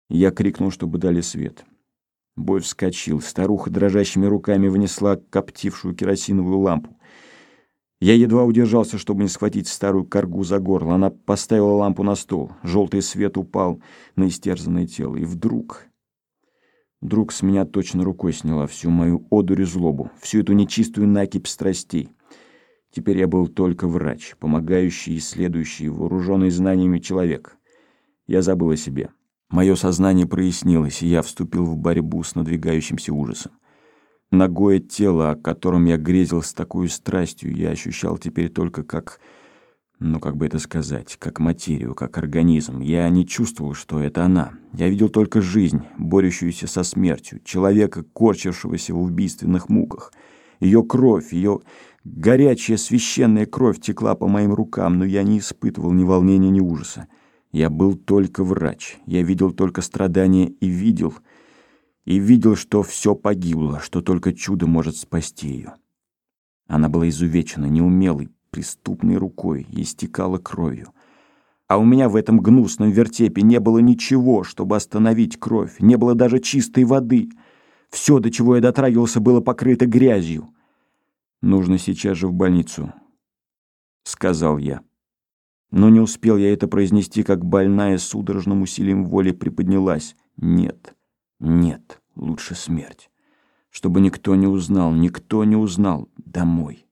Я крикнул, чтобы дали свет. Бой вскочил. Старуха дрожащими руками внесла коптившую керосиновую лампу. Я едва удержался, чтобы не схватить старую коргу за горло. Она поставила лампу на стол. Желтый свет упал на истерзанное тело. И вдруг с меня точно рукой сняла всю мою одурь и злобу, всю эту нечистую накипь страстей. Теперь я был только врач, помогающий, исследующий, вооруженный знаниями человек. Я забыл о себе. Мое сознание прояснилось, и я вступил в борьбу с надвигающимся ужасом. Нагое тело, о котором я грезил с такой страстью, я ощущал теперь только как, как бы это сказать, как материю, как организм. Я не чувствовал, что это она. Я видел только жизнь, борющуюся со смертью, человека, корчившегося в убийственных муках. Ее кровь, ее горячая священная кровь текла по моим рукам, но я не испытывал ни волнения, ни ужаса. Я был только врач. Я видел только страдания и видел, что все погибло, что только чудо может спасти ее. Она была изувечена неумелой, преступной рукой и истекала кровью. А у меня в этом гнусном вертепе не было ничего, чтобы остановить кровь, не было даже чистой воды. Все, до чего я дотрагивался, было покрыто грязью. «Нужно сейчас же в больницу», — сказал я. Но не успел я это произнести, как больная судорожным усилием воли приподнялась. Нет, лучше смерть. Чтобы никто не узнал. Домой.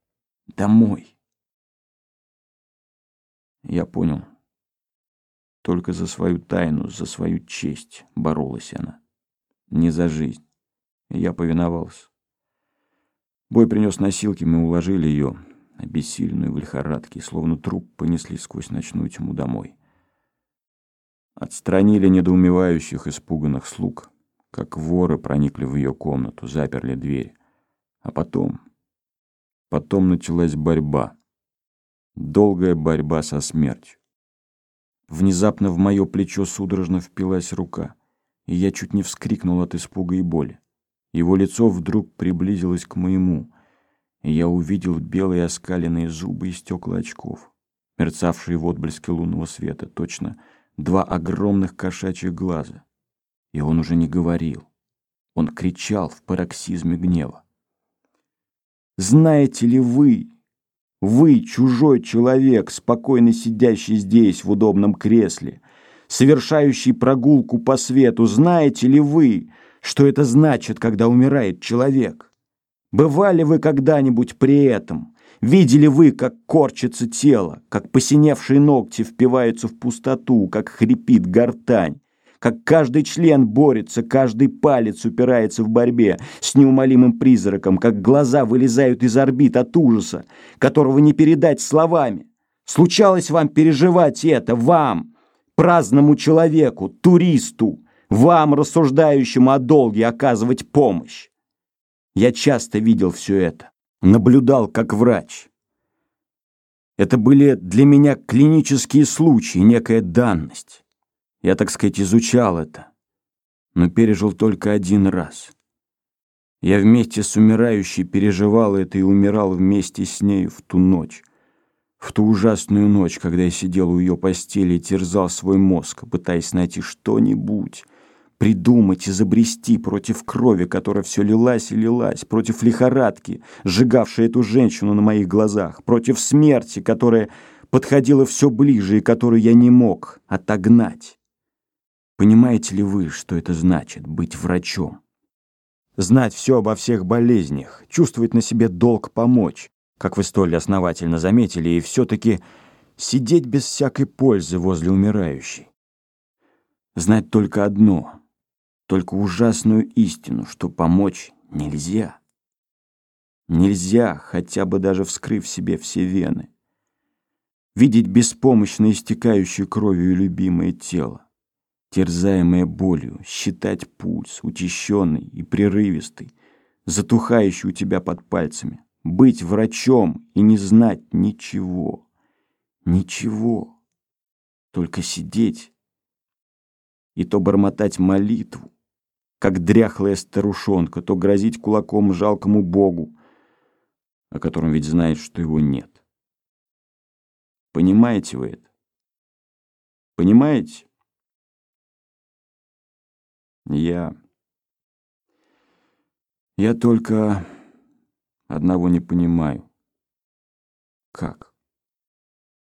Я понял. Только за свою тайну, за свою честь боролась она. Не за жизнь. Я повиновался. Бой принес носилки, мы уложили ее, обессиленную в лихорадке, словно труп понесли сквозь ночную тьму домой. Отстранили недоумевающих, испуганных слуг, как воры проникли в ее комнату, заперли дверь. А потом началась борьба. Долгая борьба со смертью. Внезапно в мое плечо судорожно впилась рука, и я чуть не вскрикнул от испуга и боли. Его лицо вдруг приблизилось к моему, и я увидел белые оскаленные зубы и стекла очков, мерцавшие в отблеске лунного света, точно два огромных кошачьих глаза. И он уже не говорил. Он кричал в пароксизме гнева. «Знаете ли вы, чужой человек, спокойно сидящий здесь в удобном кресле, совершающий прогулку по свету, знаете ли вы, что это значит, когда умирает человек? Бывали вы когда-нибудь при этом? Видели вы, как корчится тело, как посиневшие ногти впиваются в пустоту, как хрипит гортань, как каждый член борется, каждый палец упирается в борьбе с неумолимым призраком, как глаза вылезают из орбит от ужаса, которого не передать словами? Случалось вам переживать это, вам, праздному человеку, туристу, вам, рассуждающему о долге, оказывать помощь? Я часто видел все это, наблюдал как врач. Это были для меня клинические случаи, некая данность. Я, так сказать, изучал это, но пережил только один раз. Я вместе с умирающей переживал это и умирал вместе с ней в ту ночь. В ту ужасную ночь, когда я сидел у ее постели и терзал свой мозг, пытаясь найти что-нибудь, придумать, изобрести против крови, которая все лилась и лилась, против лихорадки, сжигавшей эту женщину на моих глазах, против смерти, которая подходила все ближе и которую я не мог отогнать. Понимаете ли вы, что это значит — быть врачом? Знать все обо всех болезнях, чувствовать на себе долг помочь, как вы столь основательно заметили, и все-таки сидеть без всякой пользы возле умирающей. Знать только одно, только ужасную истину, что помочь нельзя. Нельзя, хотя бы даже вскрыв себе все вены. Видеть беспомощно истекающее кровью любимое тело, терзаемое болью, считать пульс, учащенный и прерывистый, затухающий у тебя под пальцами, быть врачом и не знать ничего, только сидеть и то бормотать молитву, как дряхлая старушонка, то грозить кулаком жалкому Богу, о котором ведь знает, что его нет. Понимаете вы это? Понимаете? Я... Я только одного не понимаю. Как?